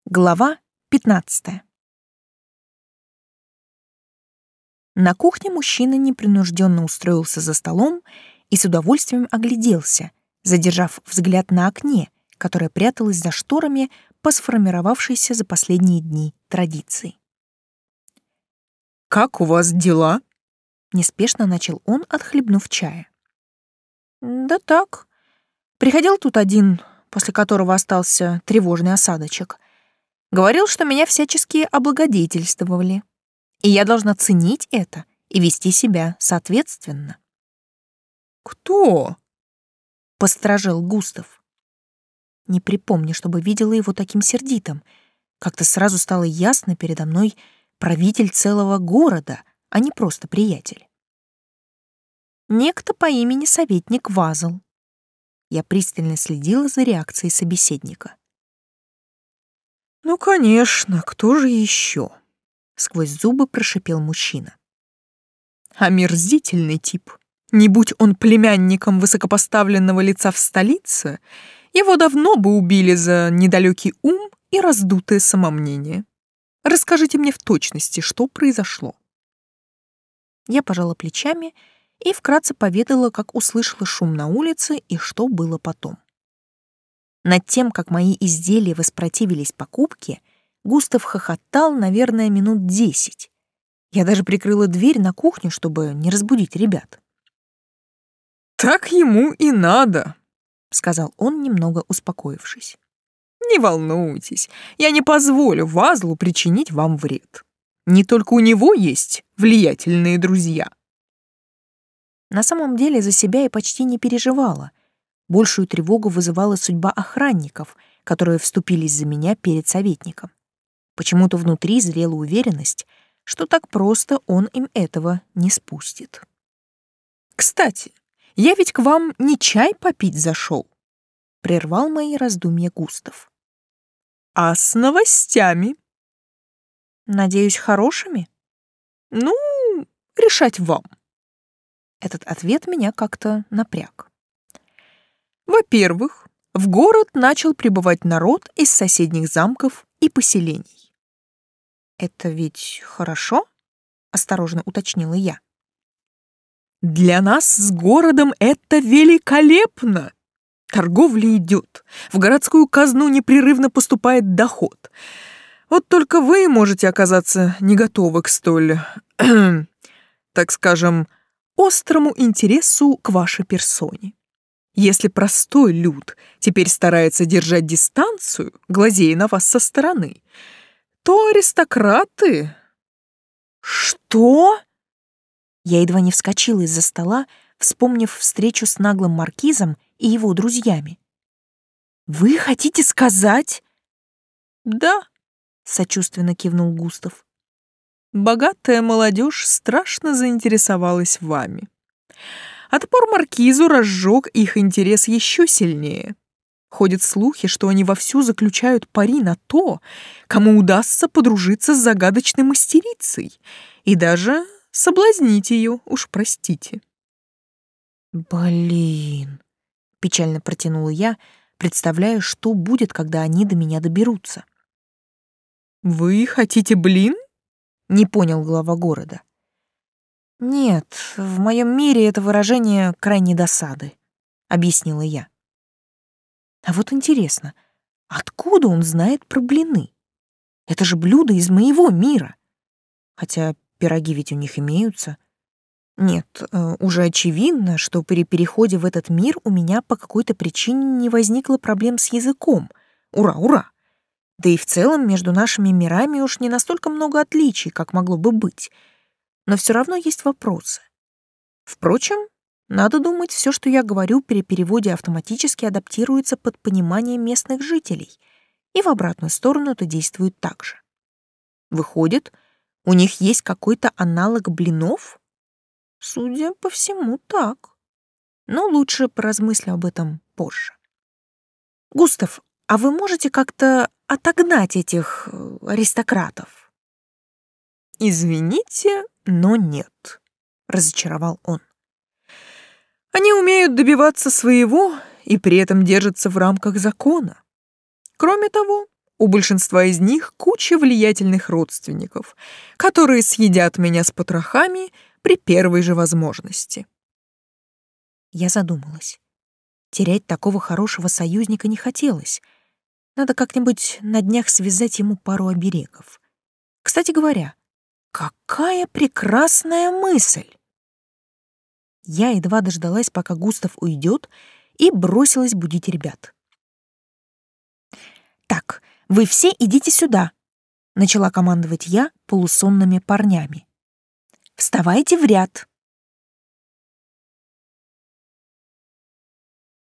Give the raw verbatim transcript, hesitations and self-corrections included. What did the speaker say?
Глава пятнадцатая. На кухне мужчина непринужденно устроился за столом и с удовольствием огляделся, задержав взгляд на окне, которое пряталось за шторами по сформировавшейся за последние дни традиции. «Как у вас дела?» — неспешно начал он, отхлебнув чая. «Да так. Приходил тут один, после которого остался тревожный осадочек. Говорил, что меня всячески облагодетельствовали, и я должна ценить это и вести себя соответственно». «Кто?» — посторожил Густав. Не припомню, чтобы видела его таким сердитым. Как-то сразу стало ясно, передо мной правитель целого города, а не просто приятель. Некто по имени советник Вазл. Я пристально следила за реакцией собеседника. «Ну, конечно, кто же еще?» — сквозь зубы прошипел мужчина. «Омерзительный тип. Не будь он племянником высокопоставленного лица в столице, его давно бы убили за недалекий ум и раздутое самомнение. Расскажите мне в точности, что произошло». Я пожала плечами и вкратце поведала, как услышала шум на улице и что было потом. Над тем, как мои изделия воспротивились покупке, Густав хохотал, наверное, минут десять. Я даже прикрыла дверь на кухню, чтобы не разбудить ребят. «Так ему и надо», — сказал он, немного успокоившись. «Не волнуйтесь, я не позволю Вазлу причинить вам вред. Не только у него есть влиятельные друзья». На самом деле за себя я почти не переживала. Большую тревогу вызывала судьба охранников, которые вступились за меня перед советником. Почему-то внутри зрела уверенность, что так просто он им этого не спустит. «Кстати, я ведь к вам не чай попить зашел», — прервал мои раздумья Густав. «А с новостями». «Надеюсь, хорошими?» «Ну, решать вам». Этот ответ меня как-то напряг. Во-первых, в город начал прибывать народ из соседних замков и поселений. «Это ведь хорошо?» — осторожно уточнила я. «Для нас с городом это великолепно! Торговля идет, в городскую казну непрерывно поступает доход. Вот только вы можете оказаться не готовы к столь, так скажем, острому интересу к вашей персоне. Если простой люд теперь старается держать дистанцию, глазея на вас со стороны, то аристократы...» «Что?» Я едва не вскочила из-за стола, вспомнив встречу с наглым маркизом и его друзьями. «Вы хотите сказать?» «Да», — сочувственно кивнул Густав. «Богатая молодежь страшно заинтересовалась вами. Отпор маркизу разжег их интерес еще сильнее. Ходят слухи, что они вовсю заключают пари на то, кому удастся подружиться с загадочной мастерицей и даже соблазнить ее, уж простите». «Блин», — печально протянула я, представляя, что будет, когда они до меня доберутся. «Вы хотите блин?» — не понял глава города. «Нет, в моем мире это выражение крайней досады», — объяснила я. «А вот интересно, откуда он знает про блины? Это же блюдо из моего мира. Хотя пироги ведь у них имеются. Нет, уже очевидно, что при переходе в этот мир у меня по какой-то причине не возникло проблем с языком. Ура, ура! Да и в целом между нашими мирами уж не настолько много отличий, как могло бы быть. Но все равно есть вопросы. Впрочем, надо думать, все, что я говорю при переводе, автоматически адаптируется под понимание местных жителей, и в обратную сторону это действует так же. Выходит, у них есть какой-то аналог блинов? Судя по всему, так. Но лучше поразмыслю об этом позже. Густав, а вы можете как-то отогнать этих аристократов? «Извините, но нет», — разочаровал он. «Они умеют добиваться своего и при этом держатся в рамках закона. Кроме того, У большинства из них куча влиятельных родственников, которые съедят меня с потрохами при первой же возможности. Я задумалась. Терять такого хорошего союзника не хотелось. Надо как-нибудь на днях связать ему пару оберегов. Кстати говоря, какая прекрасная мысль! Я едва дождалась, пока Густав уйдет, и бросилась будить ребят. «Так, вы все идите сюда», — начала командовать я полусонными парнями. «Вставайте в ряд.